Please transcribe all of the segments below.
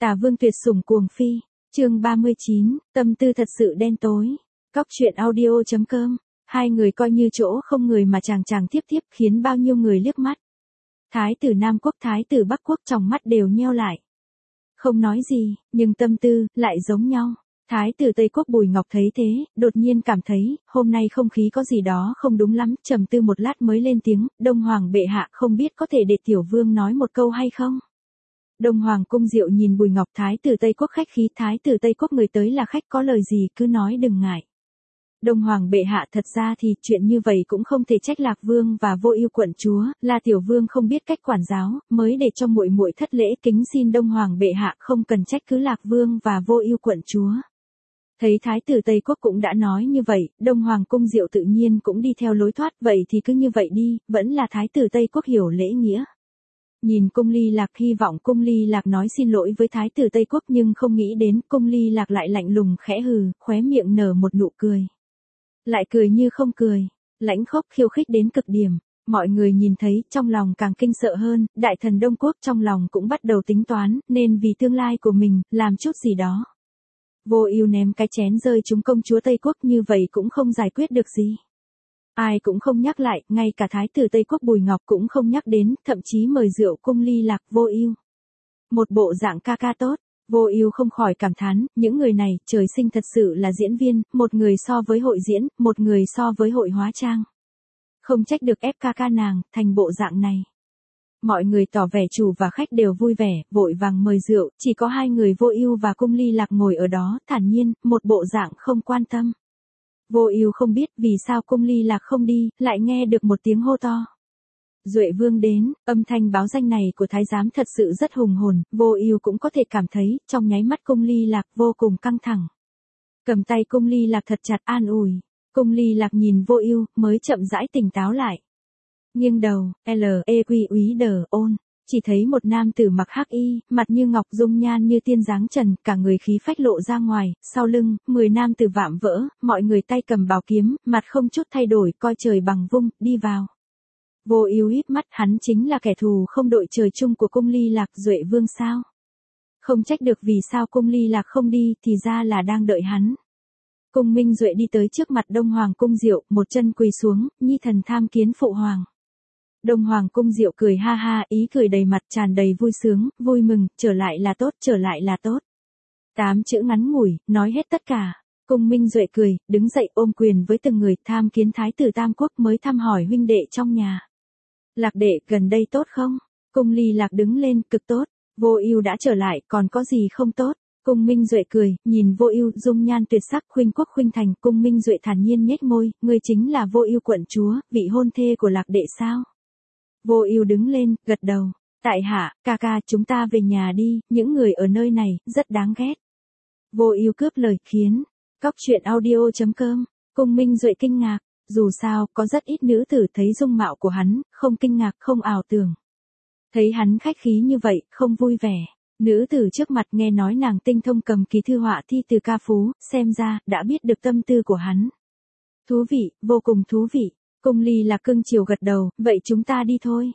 Tả Vương tuyệt sủng cuồng phi, chương 39, tâm tư thật sự đen tối. Cóc truyện audio.com, hai người coi như chỗ không người mà chàng tiếp khiến bao nhiêu người liếc mắt. Thái tử Nam Quốc, Thái tử Bắc Quốc trong mắt đều nheo lại. Không nói gì, nhưng tâm tư lại giống nhau. Thái tử Tây Quốc Bùi Ngọc thấy thế, đột nhiên cảm thấy, hôm nay không khí có gì đó không đúng lắm, trầm tư một lát mới lên tiếng, Đông Hoàng bệ hạ không biết có thể để tiểu vương nói một câu hay không? Đông Hoàng cung Diệu nhìn Bùi Ngọc, Thái tử Tây Quốc khách khí, Thái tử Tây Quốc người tới là khách, có lời gì cứ nói đừng ngại. Đông Hoàng bệ hạ, thật ra thì chuyện như vậy cũng không thể trách Lạc Vương và Vô Ưu quận chúa, là tiểu vương không biết cách quản giáo, mới để cho muội muội thất lễ, kính xin Đông Hoàng bệ hạ không cần trách cứ Lạc Vương và Vô Ưu quận chúa. Thấy Thái tử Tây Quốc cũng đã nói như vậy, Đông Hoàng cung Diệu tự nhiên cũng đi theo lối thoát, vậy thì cứ như vậy đi, vẫn là Thái tử Tây Quốc hiểu lễ nghĩa. Nhìn Cung Ly Lạc, hy vọng Cung Ly Lạc nói xin lỗi với Thái tử Tây Quốc, nhưng không nghĩ đến Cung Ly Lạc lại lạnh lùng khẽ hừ, khóe miệng nở một nụ cười. Lại cười như không cười, lãnh khốc khiêu khích đến cực điểm. Mọi người nhìn thấy, trong lòng càng kinh sợ hơn, đại thần Đông Quốc trong lòng cũng bắt đầu tính toán, nên vì tương lai của mình, làm chút gì đó. Vô Ưu ném cái chén rơi trúng công chúa Tây Quốc, như vậy cũng không giải quyết được gì. Ai cũng không nhắc lại, ngay cả Thái tử Tây Quốc Bùi Ngọc cũng không nhắc đến, thậm chí mời rượu Cung Ly Lạc. Vô Ưu, một bộ dạng ca ca tốt. Vô Ưu không khỏi cảm thán, những người này, trời sinh thật sự là diễn viên, một người so với hội diễn, một người so với hội hóa trang. Không trách được ép ca ca nàng, thành bộ dạng này. Mọi người tỏ vẻ chủ và khách đều vui vẻ, vội vàng mời rượu, chỉ có hai người Vô Ưu và Cung Ly Lạc ngồi ở đó, thản nhiên, một bộ dạng không quan tâm. Vô Ưu không biết vì sao Cung Ly Lạc không đi, lại nghe được một tiếng hô to. Duệ Vương đến, âm thanh báo danh này của thái giám thật sự rất hùng hồn, Vô Ưu cũng có thể cảm thấy, trong nháy mắt Cung Ly Lạc vô cùng căng thẳng. Cầm tay Cung Ly Lạc thật chặt an ủi. Cung Ly Lạc nhìn Vô Ưu, mới chậm rãi tỉnh táo lại. Nghiêng đầu, ôn, chỉ thấy một nam tử mặc hắc y, mặt như ngọc, dung nhan như tiên dáng trần, cả người khí phách lộ ra ngoài, sau lưng, 10 nam tử vạm vỡ, mọi người tay cầm bảo kiếm, mặt không chút thay đổi, coi trời bằng vung, đi vào. Vô Ưu híp mắt, hắn chính là kẻ thù không đội trời chung của Cung Ly Lạc, Duệ Vương sao? Không trách được vì sao Cung Ly Lạc không đi, thì ra là đang đợi hắn. Cung Minh Duệ đi tới trước mặt Đông Hoàng cung Diệu, một chân quỳ xuống, nhi thần tham kiến phụ hoàng. Đông Hoàng cung Diệu cười ha ha, ý cười đầy mặt, tràn đầy vui sướng, vui mừng, trở lại là tốt, trở lại là tốt. 8 chữ ngắn ngủi, nói hết tất cả. Cung Minh Duệ cười, đứng dậy ôm quyền với từng người, tham kiến Thái tử Tam Quốc, mới thăm hỏi huynh đệ trong nhà. Lạc đệ, gần đây tốt không? Cung Ly Lạc đứng lên, cực tốt. Vô Ưu đã trở lại, còn có gì không tốt? Cung Minh Duệ cười, nhìn Vô Ưu, dung nhan tuyệt sắc, khuynh quốc khuynh thành. Cung Minh Duệ thản nhiên nhếch môi, ngươi chính là Vô Ưu quận chúa, vị hôn thê của Lạc đệ sao? Vô Ưu đứng lên, gật đầu. Tại hạ, ca ca, chúng ta về nhà đi, những người ở nơi này rất đáng ghét. Vô Ưu cướp lời, khiến Cóc truyện audio.com. Cung Minh Duệ kinh ngạc, dù sao, có rất ít nữ tử thấy dung mạo của hắn, không kinh ngạc, không ảo tưởng. Thấy hắn khách khí như vậy, không vui vẻ. Nữ tử trước mặt nghe nói nàng tinh thông cầm kỳ thư họa thi từ ca phú, xem ra, đã biết được tâm tư của hắn. Thú vị, vô cùng thú vị. Cung Ly Lạc cưng chiều gật đầu, vậy chúng ta đi thôi.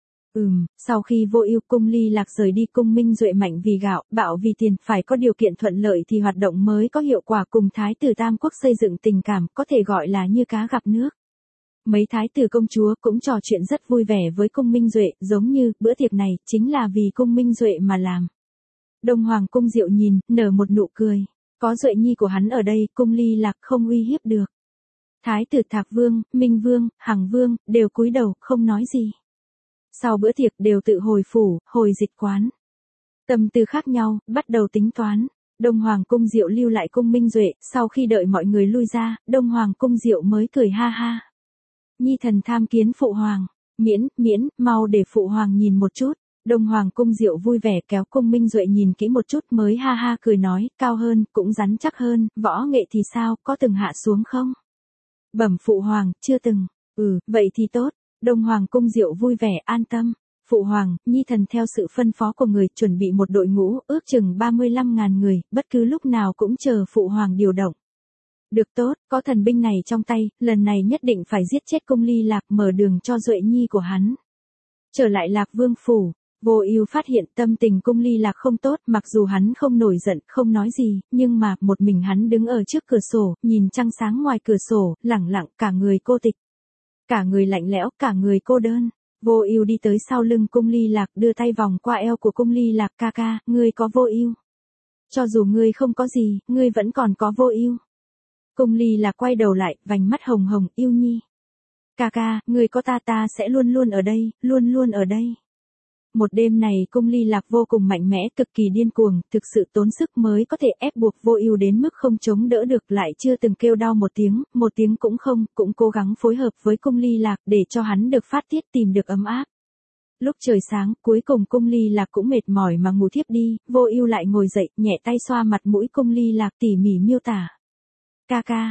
Sau khi Vô Ưu Cung Ly Lạc rời đi, Cung Minh Duệ mạnh vì gạo, bạo vì tiền, phải có điều kiện thuận lợi thì hoạt động mới có hiệu quả, cùng Thái tử Tam Quốc xây dựng tình cảm, có thể gọi là như cá gặp nước. Mấy thái tử công chúa cũng trò chuyện rất vui vẻ với Cung Minh Duệ, giống như, bữa tiệc này, chính là vì Cung Minh Duệ mà làm. Đông Hoàng cung Diệu nhìn, nở một nụ cười. Có Duệ nhi của hắn ở đây, Cung Ly Lạc không uy hiếp được. Thái tử Thạc Vương, Minh Vương, Hằng Vương, đều cúi đầu, không nói gì. Sau bữa tiệc đều tự hồi phủ, hồi dịch quán. Tâm tư khác nhau, bắt đầu tính toán. Đông Hoàng cung Diệu lưu lại Cung Minh Duệ, sau khi đợi mọi người lui ra, Đông Hoàng cung Diệu mới cười ha ha. Nhi thần tham kiến phụ hoàng, miễn, mau để phụ hoàng nhìn một chút. Đông Hoàng cung Diệu vui vẻ kéo Cung Minh Duệ nhìn kỹ một chút mới ha ha cười nói, cao hơn, cũng rắn chắc hơn, võ nghệ thì sao, có từng hạ xuống không? Bẩm phụ hoàng, chưa từng. Vậy thì tốt. Đông Hoàng cung Diệu vui vẻ, an tâm. Phụ hoàng, nhi thần theo sự phân phó của người chuẩn bị một đội ngũ, ước chừng 35.000 người, bất cứ lúc nào cũng chờ phụ hoàng điều động. Được tốt, có thần binh này trong tay, lần này nhất định phải giết chết Cung Ly Lạc, mở đường cho Duệ nhi của hắn. Trở lại Lạc Vương phủ, Vô Ưu phát hiện tâm tình Cung Ly Lạc không tốt, mặc dù hắn không nổi giận, không nói gì, nhưng mà, một mình hắn đứng ở trước cửa sổ, nhìn trăng sáng ngoài cửa sổ, lẳng lặng, cả người cô tịch. Cả người lạnh lẽo, cả người cô đơn. Vô Ưu đi tới sau lưng Cung Ly Lạc, đưa tay vòng qua eo của Cung Ly Lạc, ca ca, ngươi có Vô Ưu. Cho dù ngươi không có gì, ngươi vẫn còn có Vô Ưu. Cung Ly Lạc quay đầu lại, vành mắt hồng hồng, Ưu Nhi. Ca ca, ngươi có ta sẽ luôn luôn ở đây, luôn luôn ở đây. Một đêm này Cung Ly Lạc vô cùng mạnh mẽ, cực kỳ điên cuồng, thực sự tốn sức mới có thể ép buộc Vô Ưu đến mức không chống đỡ được, lại chưa từng kêu đau một tiếng cũng không, cũng cố gắng phối hợp với Cung Ly Lạc để cho hắn được phát tiết, tìm được ấm áp. Lúc trời sáng, cuối cùng Cung Ly Lạc cũng mệt mỏi mà ngủ thiếp đi, Vô Ưu lại ngồi dậy, nhẹ tay xoa mặt mũi Cung Ly Lạc, tỉ mỉ miêu tả. Ca ca,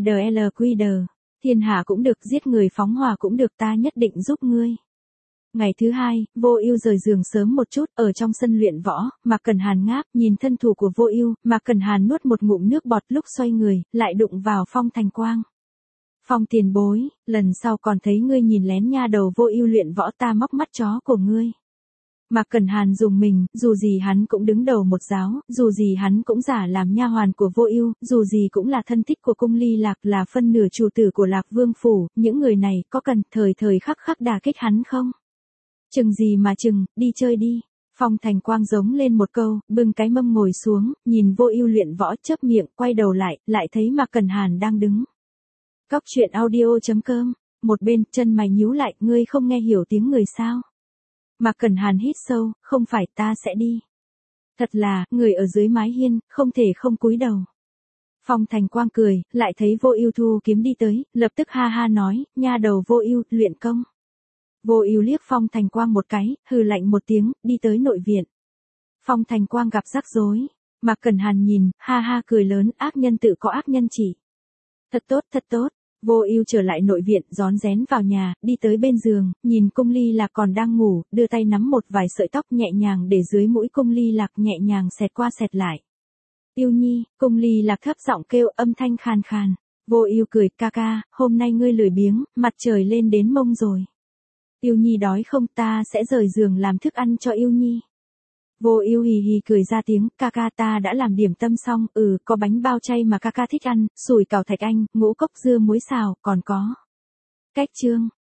DDLQD, thiên hạ cũng được, giết người phóng hỏa cũng được, ta nhất định giúp ngươi. Ngày thứ hai, Vô Ưu rời giường sớm một chút, ở trong sân luyện võ, Mạc Cẩn Hàn ngáp, nhìn thân thủ của Vô Ưu, Mạc Cẩn Hàn nuốt một ngụm nước bọt, lúc xoay người, lại đụng vào Phong Thành Quang. Phong tiền bối, lần sau còn thấy ngươi nhìn lén nha đầu Vô Ưu luyện võ, ta móc mắt chó của ngươi. Mạc Cẩn Hàn dùng mình, dù gì hắn cũng đứng đầu một giáo, dù gì hắn cũng giả làm nha hoàn của Vô Ưu, dù gì cũng là thân thích của Cung Ly Lạc, là phân nửa chủ tử của Lạc Vương phủ, những người này có cần thời thời khắc khắc đả kích hắn không? Chừng gì mà chừng, đi chơi đi. Phong Thành Quang giống lên một câu, bưng cái mâm ngồi xuống, nhìn Vô Ưu luyện võ, chớp miệng, quay đầu lại thấy Mạc Cẩn Hàn đang đứng. Cóc truyện audio.com, một bên, chân mày nhíu lại, ngươi không nghe hiểu tiếng người sao? Mạc Cẩn Hàn hít sâu, không phải, ta sẽ đi. Thật là, người ở dưới mái hiên, không thể không cúi đầu. Phong Thành Quang cười, lại thấy Vô Ưu thu kiếm đi tới, lập tức ha ha nói, nha đầu Vô Ưu, luyện công. Vô Ưu liếc Phong Thành Quang một cái, hừ lạnh một tiếng, đi tới nội viện. Phong Thành Quang gặp rắc rối. Mạc Cẩn Hàn nhìn, ha ha cười lớn, ác nhân tự có ác nhân chỉ. Thật tốt, thật tốt. Vô Ưu trở lại nội viện, rón rén vào nhà, đi tới bên giường, nhìn Cung Ly Lạc còn đang ngủ, đưa tay nắm một vài sợi tóc nhẹ nhàng để dưới mũi Cung Ly Lạc, nhẹ nhàng xẹt qua xẹt lại. Ưu Nhi, Cung Ly Lạc thấp giọng kêu, âm thanh khàn khàn. Vô Ưu cười, ca ca, hôm nay ngươi lười biếng, mặt trời lên đến mông rồi. Ưu Nhi đói không, ta sẽ rời giường làm thức ăn cho Ưu Nhi. Vô Ưu hì hì cười ra tiếng, ca ca, ta đã làm điểm tâm xong, có bánh bao chay mà ca ca thích ăn, sủi cảo thạch anh, ngũ cốc dưa muối xào, còn có cách chương.